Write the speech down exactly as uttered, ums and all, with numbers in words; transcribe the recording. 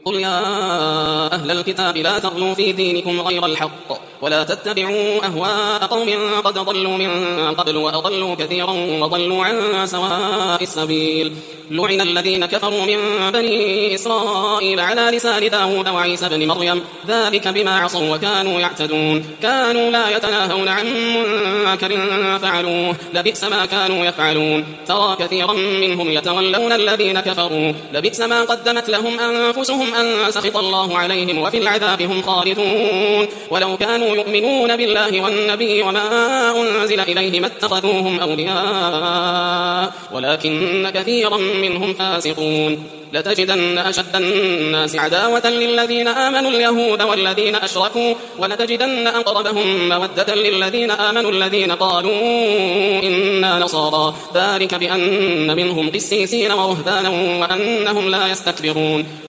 قل يا أهل الكتاب لا تغلوا في دينكم غير الحق ولا تتبعوا أهواء قوم قد ضلوا من قبل وأضلوا كثيرا وضلوا عن سواء السبيل. لعن الذين كفروا من بني إسرائيل على لسان داود وعيسى بن مريم ذلك بما عصوا وكانوا يعتدون كانوا لا يتناهون عن منكر فعلوه لبئس ما كانوا يفعلون. ترى كثيرا منهم يتولون الذين كفروا لبئس ما قدمت لهم أنفسهم أن سخط الله عليهم وفي العذاب هم خالدون. ولو كانوا يؤمنون بالله والنبي وما أنزل إليه ما اتخذوهم أولياء ولكن كثيرا منهم فاسقون. لتجدن أشد الناس عداوة للذين آمنوا اليهود والذين أشركوا ولتجدن أقربهم مودة للذين آمنوا الذين قالوا إنا نصارى ذلك بأن منهم قسيسين ورهبانا وأنهم لا يستكبرون.